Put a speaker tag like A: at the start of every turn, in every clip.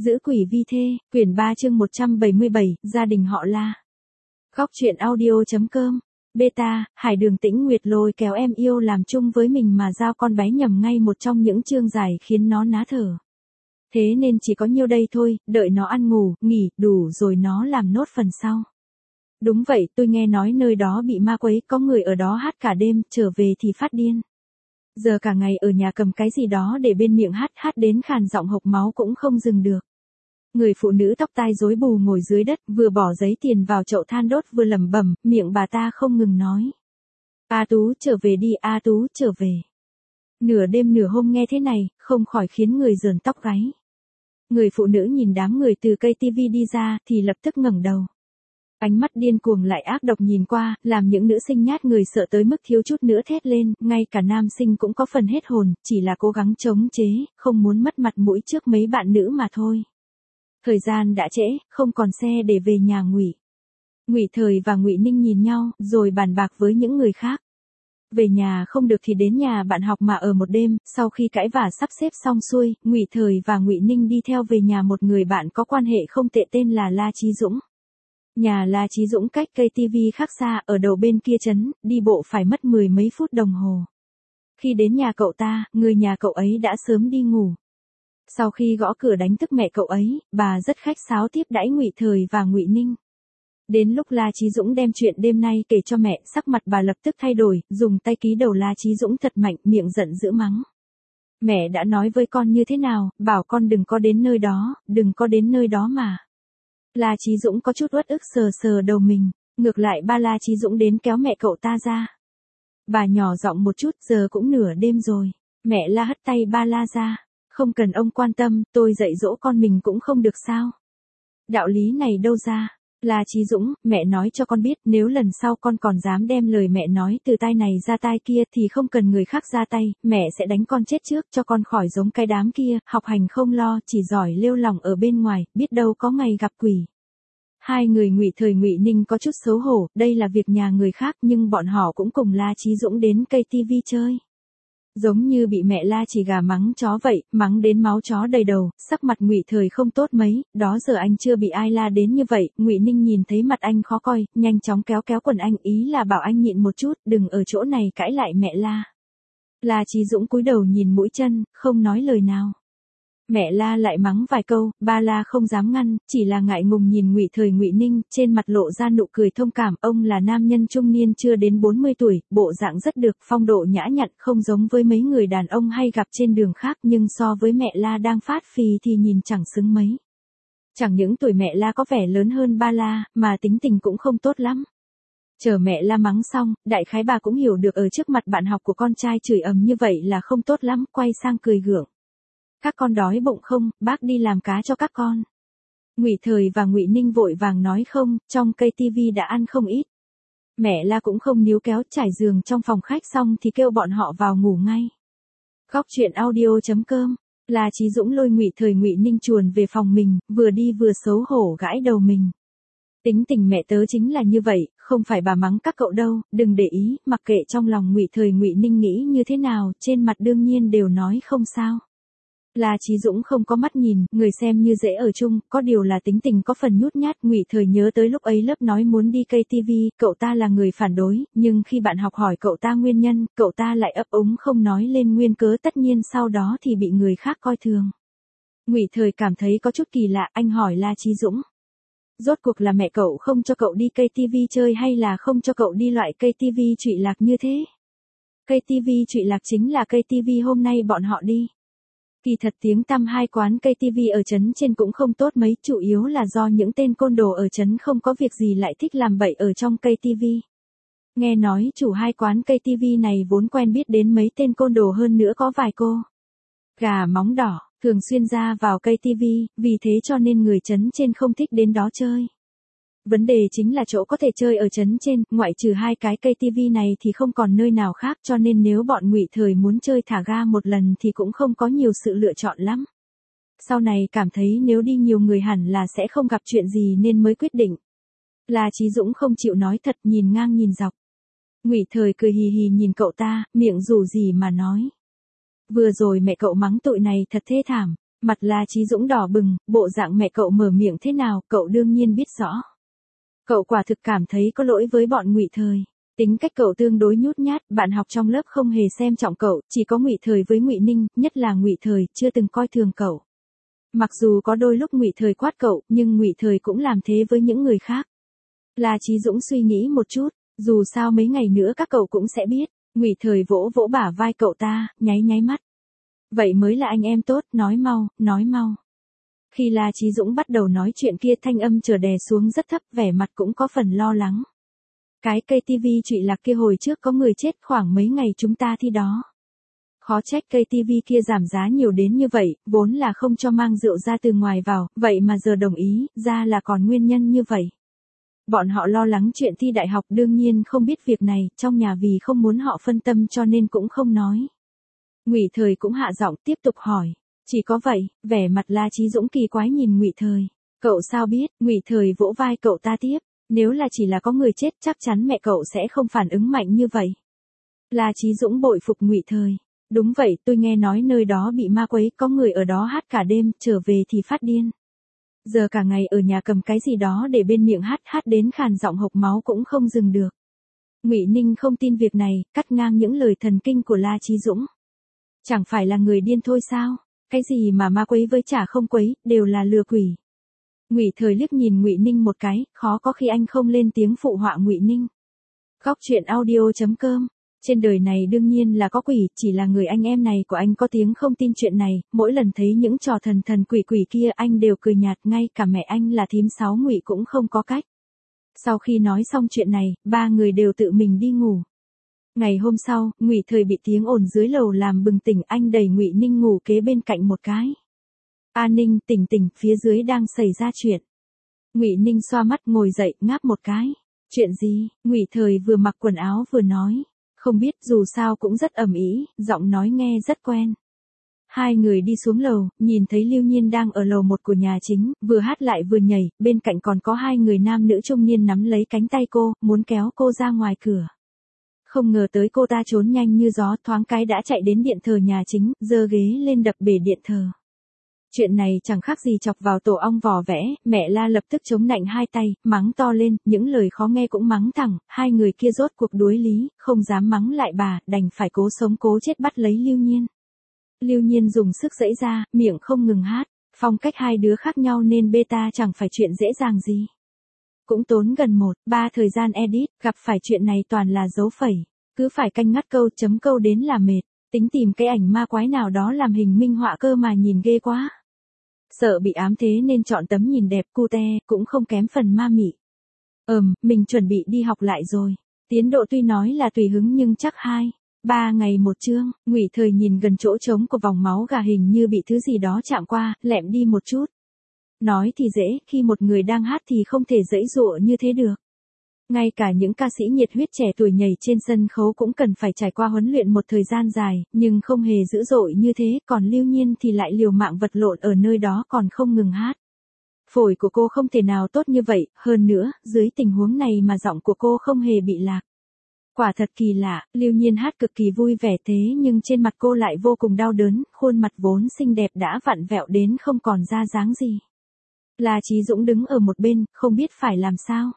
A: Giữ quỷ vi thê, quyển 3 chương 177, gia đình họ La. Góc truyện audio.com. Beta, Hải Đường Tĩnh Nguyệt lôi kéo em yêu làm chung với mình mà giao con bé nhầm ngay một trong những chương dài khiến nó ná thở. Thế nên chỉ có nhiêu đây thôi, đợi nó ăn ngủ, nghỉ, đủ rồi nó làm nốt phần sau. Đúng vậy, tôi nghe nói nơi đó bị ma quấy, có người ở đó hát cả đêm, trở về thì phát điên. Giờ cả ngày ở nhà cầm cái gì đó để bên miệng hát đến khàn giọng hộc máu cũng không dừng được. Người phụ nữ tóc tai rối bù ngồi dưới đất, vừa bỏ giấy tiền vào chậu than đốt vừa lẩm bẩm, miệng bà ta không ngừng nói. A Tú trở về đi, A Tú trở về. Nửa đêm nửa hôm nghe thế này, không khỏi khiến người rờn tóc gáy. Người phụ nữ nhìn đám người từ cây tivi đi ra thì lập tức ngẩng đầu. Ánh mắt điên cuồng lại ác độc nhìn qua, làm những nữ sinh nhát người sợ tới mức thiếu chút nữa thét lên, ngay cả nam sinh cũng có phần hết hồn, chỉ là cố gắng chống chế, không muốn mất mặt mũi trước mấy bạn nữ mà thôi. Thời gian đã trễ, không còn xe để về nhà Ngụy. Ngụy Thời và Ngụy Ninh nhìn nhau, rồi bàn bạc với những người khác. Về nhà không được thì đến nhà bạn học mà ở một đêm, sau khi cãi vã sắp xếp xong xuôi, Ngụy Thời và Ngụy Ninh đi theo về nhà một người bạn có quan hệ không tệ tên là La Chí Dũng. Nhà La Chí Dũng cách cây tivi khác xa, ở đầu bên kia trấn, đi bộ phải mất 10 mấy phút đồng hồ. Khi đến nhà cậu ta, người nhà cậu ấy đã sớm đi ngủ. Sau khi gõ cửa đánh thức mẹ cậu ấy, bà rất khách sáo tiếp đãi Ngụy Thời và Ngụy Ninh. Đến lúc La Chí Dũng đem chuyện đêm nay kể cho mẹ, sắc mặt bà lập tức thay đổi, dùng tay ký đầu La Chí Dũng thật mạnh, miệng giận dữ mắng. Mẹ đã nói với con như thế nào, bảo con đừng có đến nơi đó, đừng có đến nơi đó mà. La Chí Dũng có chút uất ức sờ sờ đầu mình, ngược lại ba La Chí Dũng đến kéo mẹ cậu ta ra. Bà nhỏ giọng một chút, giờ cũng nửa đêm rồi. Mẹ La hất tay ba La ra. Không cần ông quan tâm, tôi dạy dỗ con mình cũng không được sao. Đạo lý này đâu ra. La Chí Dũng, mẹ nói cho con biết, nếu lần sau con còn dám đem lời mẹ nói từ tai này ra tai kia thì không cần người khác ra tay, mẹ sẽ đánh con chết trước cho con khỏi giống cái đám kia, học hành không lo, chỉ giỏi lêu lỏng ở bên ngoài, biết đâu có ngày gặp quỷ. Hai người Ngụy Thời Ngụy Ninh có chút xấu hổ, đây là việc nhà người khác nhưng bọn họ cũng cùng La Chí Dũng đến cây tivi chơi. Giống như bị mẹ La chỉ gà mắng chó vậy, mắng đến máu chó đầy đầu, sắc mặt Ngụy Thời không tốt mấy, đó giờ anh chưa bị ai la đến như vậy, Ngụy Ninh nhìn thấy mặt anh khó coi, nhanh chóng kéo quần anh, ý là bảo anh nhịn một chút, đừng ở chỗ này cãi lại mẹ La. La Chí Dũng cúi đầu nhìn mũi chân, không nói lời nào. Mẹ La lại mắng vài câu, ba La không dám ngăn, chỉ là ngại ngùng nhìn Ngụy Thời Ngụy Ninh, trên mặt lộ ra nụ cười thông cảm, ông là nam nhân trung niên chưa đến 40 tuổi, bộ dạng rất được, phong độ nhã nhặn, không giống với mấy người đàn ông hay gặp trên đường khác, nhưng so với mẹ La đang phát phì thì nhìn chẳng xứng mấy. Chẳng những tuổi mẹ La có vẻ lớn hơn ba La, mà tính tình cũng không tốt lắm. Chờ mẹ La mắng xong, đại khái bà cũng hiểu được ở trước mặt bạn học của con trai chửi ầm như vậy là không tốt lắm, quay sang cười gượng. Các con đói bụng không, bác đi làm cá cho các con. Ngụy Thời và Ngụy Ninh vội vàng nói không, trong cây tivi đã ăn không ít. Mẹ La cũng không níu kéo, trải giường trong phòng khách xong thì kêu bọn họ vào ngủ ngay. Góc truyện audio.com. La Chí Dũng lôi Ngụy Thời Ngụy Ninh chuồn về phòng mình, vừa đi vừa xấu hổ gãi đầu mình. Tính tình mẹ tớ chính là như vậy, không phải bà mắng các cậu đâu, đừng để ý, mặc kệ trong lòng Ngụy Thời Ngụy Ninh nghĩ như thế nào, trên mặt đương nhiên đều nói không sao. La Chí Dũng không có mắt nhìn, người xem như dễ ở chung, có điều là tính tình có phần nhút nhát. Ngụy Thời nhớ tới lúc ấy lớp nói muốn đi cây tivi, cậu ta là người phản đối, nhưng khi bạn học hỏi cậu ta nguyên nhân, cậu ta lại ấp úng không nói lên nguyên cớ, tất nhiên sau đó thì bị người khác coi thường. Ngụy Thời cảm thấy có chút kỳ lạ, anh hỏi La Chí Dũng. Rốt cuộc là mẹ cậu không cho cậu đi cây tivi chơi hay là không cho cậu đi loại cây tivi trụy lạc như thế? Cây tivi trụy lạc chính là cây tivi hôm nay bọn họ đi. Kỳ thật tiếng tăm hai quán cây tivi ở trấn trên cũng không tốt mấy, chủ yếu là do những tên côn đồ ở trấn không có việc gì lại thích làm bậy ở trong cây tivi. Nghe nói chủ hai quán cây tivi này vốn quen biết đến mấy tên côn đồ, hơn nữa có vài cô gà móng đỏ, thường xuyên ra vào cây tivi, vì thế cho nên người trấn trên không thích đến đó chơi. Vấn đề chính là chỗ có thể chơi ở trấn trên, ngoại trừ hai cái cây tivi này thì không còn nơi nào khác, cho nên nếu bọn Ngụy Thời muốn chơi thả ga một lần thì cũng không có nhiều sự lựa chọn lắm. Sau này cảm thấy nếu đi nhiều người hẳn là sẽ không gặp chuyện gì nên mới quyết định. La Chí Dũng không chịu nói thật, nhìn ngang nhìn dọc. Ngụy Thời cười hì hì nhìn cậu ta, miệng dù gì mà nói. Vừa rồi mẹ cậu mắng tụi này thật thê thảm. Mặt La Chí Dũng đỏ bừng, bộ dạng mẹ cậu mở miệng thế nào, cậu đương nhiên biết rõ. Cậu quả thực cảm thấy có lỗi với bọn Ngụy Thời. Tính cách cậu tương đối nhút nhát, bạn học trong lớp không hề xem trọng cậu, chỉ có Ngụy Thời với Ngụy Ninh, nhất là Ngụy Thời, chưa từng coi thường cậu. Mặc dù có đôi lúc Ngụy Thời quát cậu, nhưng Ngụy Thời cũng làm thế với những người khác. La Chí Dũng suy nghĩ một chút, dù sao mấy ngày nữa các cậu cũng sẽ biết. Ngụy Thời vỗ vỗ bả vai cậu ta, nháy nháy mắt. Vậy mới là anh em tốt, nói mau, nói mau. Khi La Chí Dũng bắt đầu nói chuyện kia thanh âm trở đè xuống rất thấp, vẻ mặt cũng có phần lo lắng. Cái cây tivi trụy lạc kia hồi trước có người chết khoảng mấy ngày chúng ta thi đó. Khó trách cây tivi kia giảm giá nhiều đến như vậy, vốn là không cho mang rượu ra từ ngoài vào, vậy mà giờ đồng ý, ra là còn nguyên nhân như vậy. Bọn họ lo lắng chuyện thi đại học đương nhiên không biết việc này, trong nhà vì không muốn họ phân tâm cho nên cũng không nói. Ngụy Thời cũng hạ giọng tiếp tục hỏi. Chỉ có vậy, vẻ mặt La Chí Dũng kỳ quái nhìn Ngụy Thời. Cậu sao biết? Ngụy Thời vỗ vai cậu ta tiếp. Nếu là chỉ là có người chết chắc chắn mẹ cậu sẽ không phản ứng mạnh như vậy. La Chí Dũng bội phục Ngụy Thời. Đúng vậy, tôi nghe nói nơi đó bị ma quấy, có người ở đó hát cả đêm, trở về thì phát điên. Giờ cả ngày ở nhà cầm cái gì đó để bên miệng hát đến khàn giọng hộc máu cũng không dừng được. Ngụy Ninh không tin việc này, cắt ngang những lời thần kinh của La Chí Dũng. Chẳng phải là người điên thôi sao? Cái gì mà ma quấy với chả không quấy, đều là lừa quỷ. Ngụy Thời liếc nhìn Ngụy Ninh một cái, khó có khi anh không lên tiếng phụ họa Ngụy Ninh. Góc truyện audio.com. Trên đời này đương nhiên là có quỷ, chỉ là người anh em này của anh có tiếng không tin chuyện này, mỗi lần thấy những trò thần thần quỷ quỷ kia anh đều cười nhạt, ngay cả mẹ anh là thím Sáu Ngụy cũng không có cách. Sau khi nói xong chuyện này, ba người đều tự mình đi ngủ. Ngày hôm sau, Ngụy Thời bị tiếng ồn dưới lầu làm bừng tỉnh, anh đẩy Ngụy Ninh ngủ kế bên cạnh một cái. A Ninh, tỉnh tỉnh, phía dưới đang xảy ra chuyện. Ngụy Ninh xoa mắt ngồi dậy, ngáp một cái. Chuyện gì? Ngụy Thời vừa mặc quần áo vừa nói. Không biết, dù sao cũng rất ầm ĩ, giọng nói nghe rất quen. Hai người đi xuống lầu, nhìn thấy Lưu Nhiên đang ở lầu 1 của nhà chính, vừa hát lại vừa nhảy, bên cạnh còn có hai người nam nữ trung niên nắm lấy cánh tay cô, muốn kéo cô ra ngoài cửa. Không ngờ tới cô ta trốn nhanh như gió, thoáng cái đã chạy đến điện thờ nhà chính, giơ ghế lên đập bể điện thờ. Chuyện này chẳng khác gì chọc vào tổ ong vò vẽ, mẹ La lập tức chống nạnh hai tay, mắng to lên, những lời khó nghe cũng mắng thẳng, hai người kia rốt cuộc đuối lý, không dám mắng lại bà, đành phải cố sống cố chết bắt lấy Lưu Nhiên. Lưu Nhiên dùng sức giãy ra, miệng không ngừng hát, phong cách hai đứa khác nhau nên beta chẳng phải chuyện dễ dàng gì. Cũng tốn gần 1-3 thời gian edit, gặp phải chuyện này toàn là dấu phẩy, cứ phải canh ngắt câu chấm câu đến là mệt, tính tìm cái ảnh ma quái nào đó làm hình minh họa cơ mà nhìn ghê quá. Sợ bị ám thế nên chọn tấm nhìn đẹp cute, cũng không kém phần ma mị. Mình chuẩn bị đi học lại rồi. Tiến độ tuy nói là tùy hứng nhưng chắc 2-3 ngày một chương. Ngụy Thời nhìn gần chỗ trống của vòng máu gà hình như bị thứ gì đó chạm qua, lẹm đi một chút. Nói thì dễ, khi một người đang hát thì không thể giãy giụa như thế được. Ngay cả những ca sĩ nhiệt huyết trẻ tuổi nhảy trên sân khấu cũng cần phải trải qua huấn luyện một thời gian dài, nhưng không hề dữ dội như thế, còn Lưu Nhiên thì lại liều mạng vật lộn ở nơi đó còn không ngừng hát. Phổi của cô không thể nào tốt như vậy, hơn nữa, dưới tình huống này mà giọng của cô không hề bị lạc. Quả thật kỳ lạ, Lưu Nhiên hát cực kỳ vui vẻ thế nhưng trên mặt cô lại vô cùng đau đớn, khuôn mặt vốn xinh đẹp đã vặn vẹo đến không còn ra dáng gì. La Chí Dũng đứng ở một bên, không biết phải làm sao.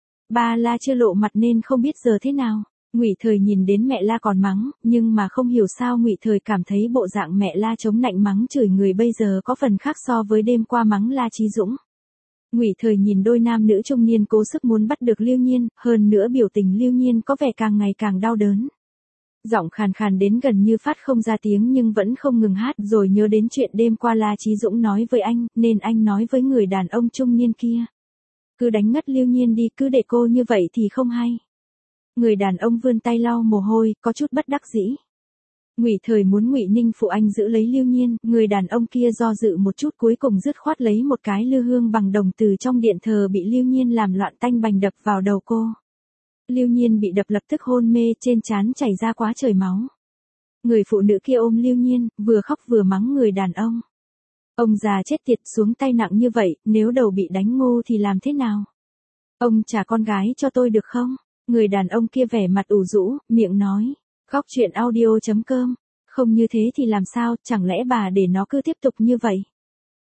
A: Ba La chưa lộ mặt nên không biết giờ thế nào. Ngụy Thời nhìn đến mẹ La còn mắng, nhưng mà không hiểu sao Ngụy Thời cảm thấy bộ dạng mẹ La chống nạnh mắng chửi người bây giờ có phần khác so với đêm qua mắng La Chí Dũng. Ngụy Thời nhìn đôi nam nữ trung niên cố sức muốn bắt được Lưu Nhiên, hơn nữa biểu tình Lưu Nhiên có vẻ càng ngày càng đau đớn. Giọng khàn khàn đến gần như phát không ra tiếng nhưng vẫn không ngừng hát, rồi nhớ đến chuyện đêm qua La Chí Dũng nói với anh, nên anh nói với người đàn ông trung niên kia. Cứ đánh ngất Lưu Nhiên đi, cứ để cô như vậy thì không hay. Người đàn ông vươn tay lau mồ hôi, có chút bất đắc dĩ. Ngụy Thời muốn Ngụy Ninh phụ anh giữ lấy Lưu Nhiên, người đàn ông kia do dự một chút cuối cùng dứt khoát lấy một cái lư hương bằng đồng từ trong điện thờ bị Lưu Nhiên làm loạn tanh bành đập vào đầu cô. Lưu Nhiên bị đập lập tức hôn mê, trên trán chảy ra quá trời máu. Người phụ nữ kia ôm Lưu Nhiên, vừa khóc vừa mắng người đàn ông. Ông già chết tiệt, xuống tay nặng như vậy, nếu đầu bị đánh ngu thì làm thế nào? Ông trả con gái cho tôi được không? Người đàn ông kia vẻ mặt ủ rũ, miệng nói. Góc truyện audio.com. Không như thế thì làm sao, chẳng lẽ bà để nó cứ tiếp tục như vậy?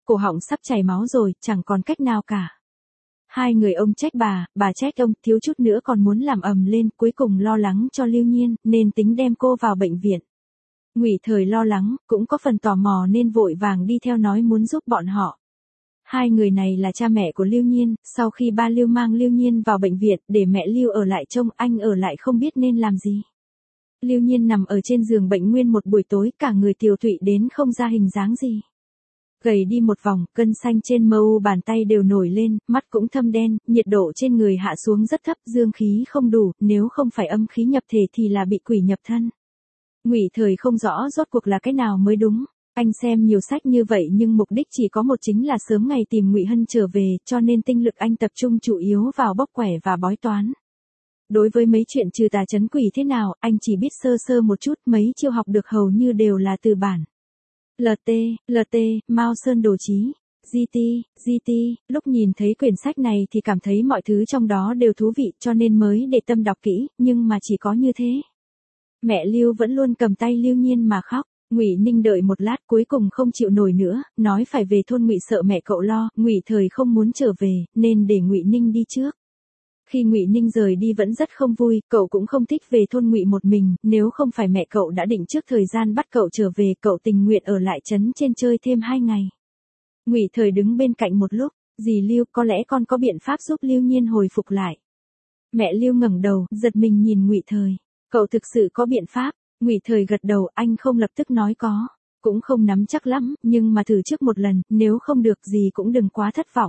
A: cổ họng sắp chảy máu rồi, chẳng còn cách nào cả. Hai người ông trách bà trách ông, thiếu chút nữa còn muốn làm ầm lên, cuối cùng lo lắng cho Lưu Nhiên, nên tính đem cô vào bệnh viện. Ngụy Thời lo lắng, cũng có phần tò mò nên vội vàng đi theo nói muốn giúp bọn họ. Hai người này là cha mẹ của Lưu Nhiên, sau khi ba Lưu mang Lưu Nhiên vào bệnh viện, để mẹ Lưu ở lại trông, anh ở lại không biết nên làm gì. Lưu Nhiên nằm ở trên giường bệnh nguyên một buổi tối, cả người tiều tụy đến không ra hình dáng gì. Gầy đi một vòng, gân xanh trên mu bàn tay đều nổi lên, mắt cũng thâm đen, nhiệt độ trên người hạ xuống rất thấp, dương khí không đủ, nếu không phải âm khí nhập thể thì là bị quỷ nhập thân. Ngụy Thời không rõ rốt cuộc là cái nào mới đúng. Anh xem nhiều sách như vậy nhưng mục đích chỉ có một, chính là sớm ngày tìm Ngụy Hân trở về, cho nên tinh lực anh tập trung chủ yếu vào bóc quẻ và bói toán. Đối với mấy chuyện trừ tà trấn quỷ thế nào, anh chỉ biết sơ sơ một chút, mấy chiêu học được hầu như đều là từ bản. LT, Mao Sơn Đồ Chí, GT, lúc nhìn thấy quyển sách này thì cảm thấy mọi thứ trong đó đều thú vị cho nên mới để tâm đọc kỹ, nhưng mà chỉ có như thế. Mẹ Lưu vẫn luôn cầm tay Lưu Nhiên mà khóc. Ngụy Ninh đợi một lát cuối cùng không chịu nổi nữa, nói phải về thôn Ngụy, sợ mẹ cậu lo. Ngụy Thời không muốn trở về, nên để Ngụy Ninh đi trước. Khi Ngụy Ninh rời đi vẫn rất không vui, cậu cũng không thích về thôn Ngụy một mình, nếu không phải mẹ cậu đã định trước thời gian bắt cậu trở về, cậu tình nguyện ở lại trấn trên chơi thêm 2 ngày. Ngụy Thời đứng bên cạnh một lúc, dì Lưu, có lẽ con có biện pháp giúp Lưu Nhiên hồi phục lại. Mẹ Lưu ngẩng đầu, giật mình nhìn Ngụy Thời, cậu thực sự có biện pháp? Ngụy Thời gật đầu, anh không lập tức nói có, cũng không nắm chắc lắm, nhưng mà thử trước một lần, nếu không được gì cũng đừng quá thất vọng.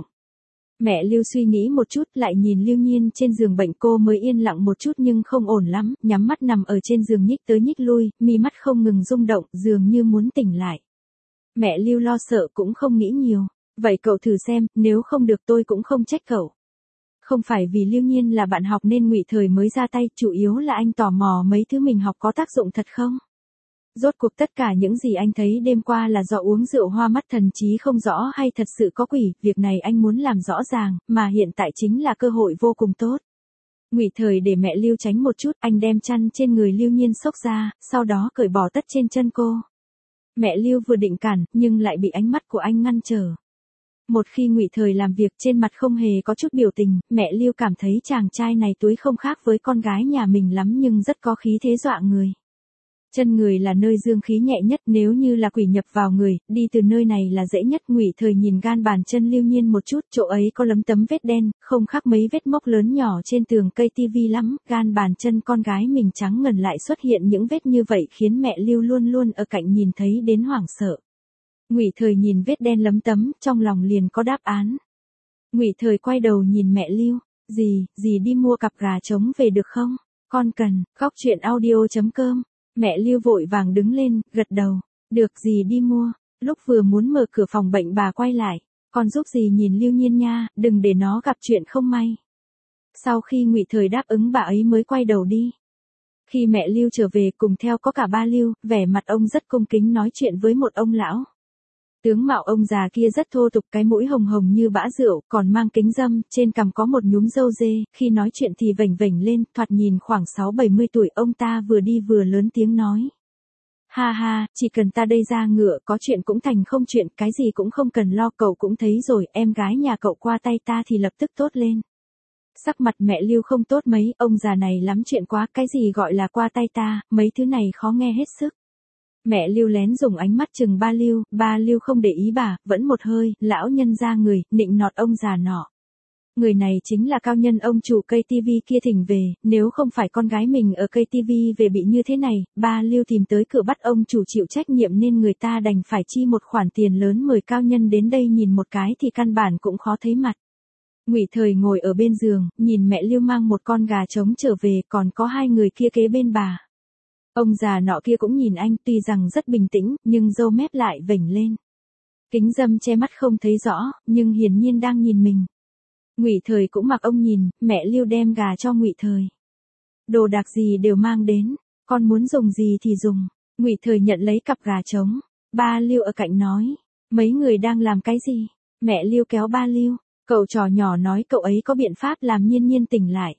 A: Mẹ Lưu suy nghĩ một chút, lại nhìn Lưu Nhiên trên giường bệnh, cô mới yên lặng một chút nhưng không ổn lắm, nhắm mắt nằm ở trên giường nhích tới nhích lui, mi mắt không ngừng rung động, dường như muốn tỉnh lại. Mẹ Lưu lo sợ cũng không nghĩ nhiều, vậy cậu thử xem, nếu không được tôi cũng không trách cậu. Không phải vì Lưu Nhiên là bạn học nên Ngụy Thời mới ra tay, chủ yếu là anh tò mò mấy thứ mình học có tác dụng thật không? Rốt cuộc tất cả những gì anh thấy đêm qua là do uống rượu hoa mắt thần trí không rõ hay thật sự có quỷ, việc này anh muốn làm rõ ràng, mà hiện tại chính là cơ hội vô cùng tốt. Ngụy Thời để mẹ Lưu tránh một chút, anh đem chăn trên người Lưu Nhiên xốc ra, sau đó cởi bỏ tất trên chân cô. Mẹ Lưu vừa định cản, nhưng lại bị ánh mắt của anh ngăn trở. Một khi Ngụy Thời làm việc trên mặt không hề có chút biểu tình, mẹ Lưu cảm thấy chàng trai này túi không khác với con gái nhà mình lắm nhưng rất có khí thế dọa người. Chân người là nơi dương khí nhẹ nhất, nếu như là quỷ nhập vào người, đi từ nơi này là dễ nhất. Ngụy Thời nhìn gan bàn chân Lưu Nhiên một chút, chỗ ấy có lấm tấm vết đen, không khác mấy vết mốc lớn nhỏ trên tường cây tivi lắm, gan bàn chân con gái mình trắng ngần lại xuất hiện những vết như vậy khiến mẹ Lưu luôn luôn ở cạnh nhìn thấy đến hoảng sợ. Ngụy Thời nhìn vết đen lấm tấm, trong lòng liền có đáp án. Ngụy Thời quay đầu nhìn mẹ Lưu, dì đi mua cặp gà trống về được không? Con cần, khóc chuyện audio.com. Mẹ Lưu vội vàng đứng lên, gật đầu, được dì đi mua. Lúc vừa muốn mở cửa phòng bệnh bà quay lại, con giúp dì nhìn Lưu Nhiên nha, đừng để nó gặp chuyện không may. Sau khi Ngụy Thời đáp ứng bà ấy mới quay đầu đi. Khi mẹ Lưu trở về cùng theo có cả ba Lưu, vẻ mặt ông rất cung kính nói chuyện với một ông lão. Tướng mạo ông già kia rất thô tục, cái mũi hồng hồng như bã rượu, còn mang kính râm, trên cằm có một nhúm râu dê, khi nói chuyện thì vểnh vểnh lên, thoạt nhìn khoảng 60-70 tuổi. Ông ta vừa đi vừa lớn tiếng nói. Ha ha, chỉ cần ta đây ra ngựa, có chuyện cũng thành không chuyện, cái gì cũng không cần lo, cậu cũng thấy rồi, em gái nhà cậu qua tay ta thì lập tức tốt lên. Sắc mặt mẹ Lưu không tốt mấy, ông già này lắm chuyện quá, cái gì gọi là qua tay ta, mấy thứ này khó nghe hết sức. Mẹ Lưu lén dùng ánh mắt chừng ba Lưu không để ý bà, vẫn một hơi, lão nhân ra người, nịnh nọt ông già nọ. Người này chính là cao nhân ông chủ cây tivi kia thỉnh về, nếu không phải con gái mình ở cây tivi về bị như thế này, ba Lưu tìm tới cửa bắt ông chủ chịu trách nhiệm nên người ta đành phải chi một khoản tiền lớn mời cao nhân đến đây nhìn một cái thì căn bản cũng khó thấy mặt. Ngụy Thời ngồi ở bên giường, nhìn mẹ Lưu mang một con gà trống trở về, còn có 2 người kia kế bên bà. Ông già nọ kia cũng nhìn anh, tuy rằng rất bình tĩnh, nhưng râu mép lại vểnh lên. Kính râm che mắt không thấy rõ, nhưng hiển nhiên đang nhìn mình. Ngụy Thời cũng mặc ông nhìn, mẹ Lưu đem gà cho Ngụy Thời. Đồ đạc gì đều mang đến, con muốn dùng gì thì dùng. Ngụy Thời nhận lấy cặp gà trống. Ba Lưu ở cạnh nói, mấy người đang làm cái gì? Mẹ Lưu kéo ba Lưu, cậu trò nhỏ nói cậu ấy có biện pháp làm Nhiên Nhiên tỉnh lại.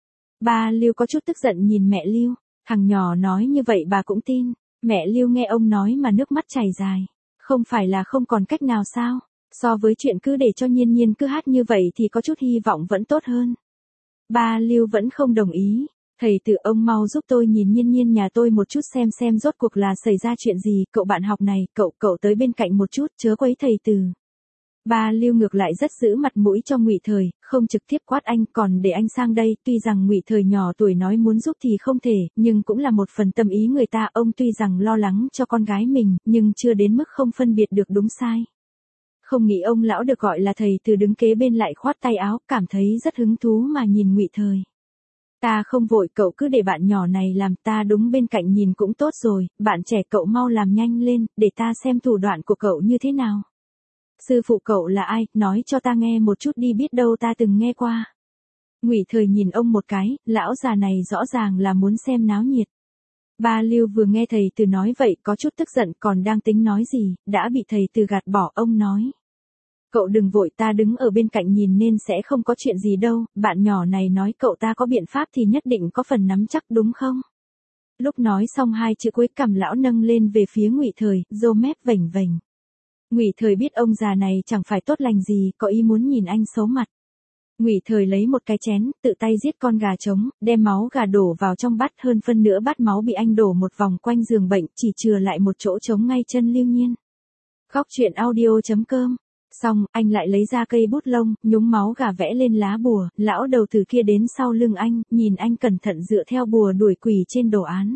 A: Ba Lưu có chút tức giận nhìn mẹ Lưu. Thằng nhỏ nói như vậy bà cũng tin. Mẹ Lưu nghe ông nói mà nước mắt chảy dài. Không phải là không còn cách nào sao? So với chuyện cứ để cho Nhiên Nhiên cứ hát như vậy thì có chút hy vọng vẫn tốt hơn. Ba Lưu vẫn không đồng ý. Thầy Từ ông mau giúp tôi nhìn Nhiên Nhiên nhà tôi một chút xem rốt cuộc là xảy ra chuyện gì, cậu bạn học này, cậu tới bên cạnh một chút, chớ quấy thầy Từ. Ba Lưu ngược lại rất giữ mặt mũi cho Ngụy Thời, không trực tiếp quát anh, còn để anh sang đây, tuy rằng Ngụy Thời nhỏ tuổi nói muốn giúp thì không thể, nhưng cũng là một phần tâm ý người ta, ông tuy rằng lo lắng cho con gái mình, nhưng chưa đến mức không phân biệt được đúng sai. Không nghĩ ông lão được gọi là thầy Từ đứng kế bên lại khoát tay áo, cảm thấy rất hứng thú mà nhìn Ngụy Thời. Ta không vội, cậu cứ để bạn nhỏ này làm, ta đúng bên cạnh nhìn cũng tốt rồi, bạn trẻ cậu mau làm nhanh lên, để ta xem thủ đoạn của cậu như thế nào. Sư phụ cậu là ai, nói cho ta nghe một chút đi, biết đâu ta từng nghe qua. Ngụy Thời nhìn ông một cái, lão già này rõ ràng là muốn xem náo nhiệt. Ba Lưu vừa nghe thầy Từ nói vậy có chút tức giận, còn đang tính nói gì, đã bị thầy Từ gạt bỏ. Ông nói: cậu đừng vội, ta đứng ở bên cạnh nhìn nên sẽ không có chuyện gì đâu, bạn nhỏ này nói cậu ta có biện pháp thì nhất định có phần nắm chắc đúng không? Lúc nói xong hai chữ cuối, cằm lão nâng lên về phía Ngụy Thời, râu mép vểnh vểnh. Ngụy Thời biết ông già này chẳng phải tốt lành gì, có ý muốn nhìn anh xấu mặt. Ngụy Thời lấy một cái chén, tự tay giết con gà trống, đem máu gà đổ vào trong bát, hơn phân nửa bát máu bị anh đổ một vòng quanh giường bệnh, chỉ chừa lại một chỗ trống ngay chân Lưu Nhiên. Góc truyện audio.com. Xong, anh lại lấy ra cây bút lông, nhúng máu gà vẽ lên lá bùa, lão đầu từ kia đến sau lưng anh, nhìn anh cẩn thận dựa theo bùa đuổi quỷ trên đồ án.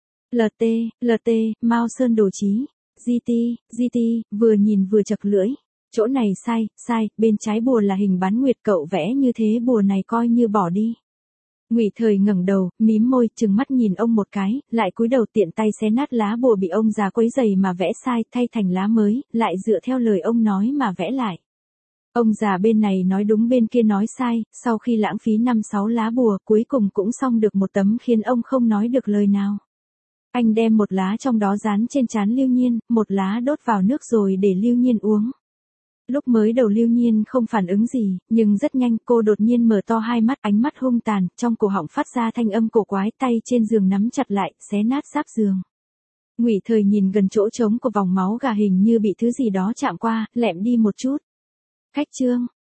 A: LT, Mao Sơn đồ chí. GT, vừa nhìn vừa chật lưỡi. Chỗ này sai, bên trái bùa là hình bán nguyệt, cậu vẽ như thế bùa này coi như bỏ đi. Ngụy Thời ngẩng đầu, mím môi, trừng mắt nhìn ông một cái, lại cúi đầu tiện tay xé nát lá bùa bị ông già quấy giày mà vẽ sai, thay thành lá mới, lại dựa theo lời ông nói mà vẽ lại. Ông già bên này nói đúng bên kia nói sai, sau khi lãng phí 5-6 lá bùa, cuối cùng cũng xong được một tấm khiến ông không nói được lời nào. Anh đem một lá trong đó dán trên trán Lưu Nhiên, một lá đốt vào nước rồi để Lưu Nhiên uống. Lúc mới đầu Lưu Nhiên không phản ứng gì, nhưng rất nhanh cô đột nhiên mở to hai mắt, ánh mắt hung tàn, trong cổ họng phát ra thanh âm cổ quái, tay trên giường nắm chặt lại, xé nát giáp giường. Ngụy Thời nhìn gần chỗ trống của vòng máu gà hình như bị thứ gì đó chạm qua, lẹm đi một chút. Cách chương.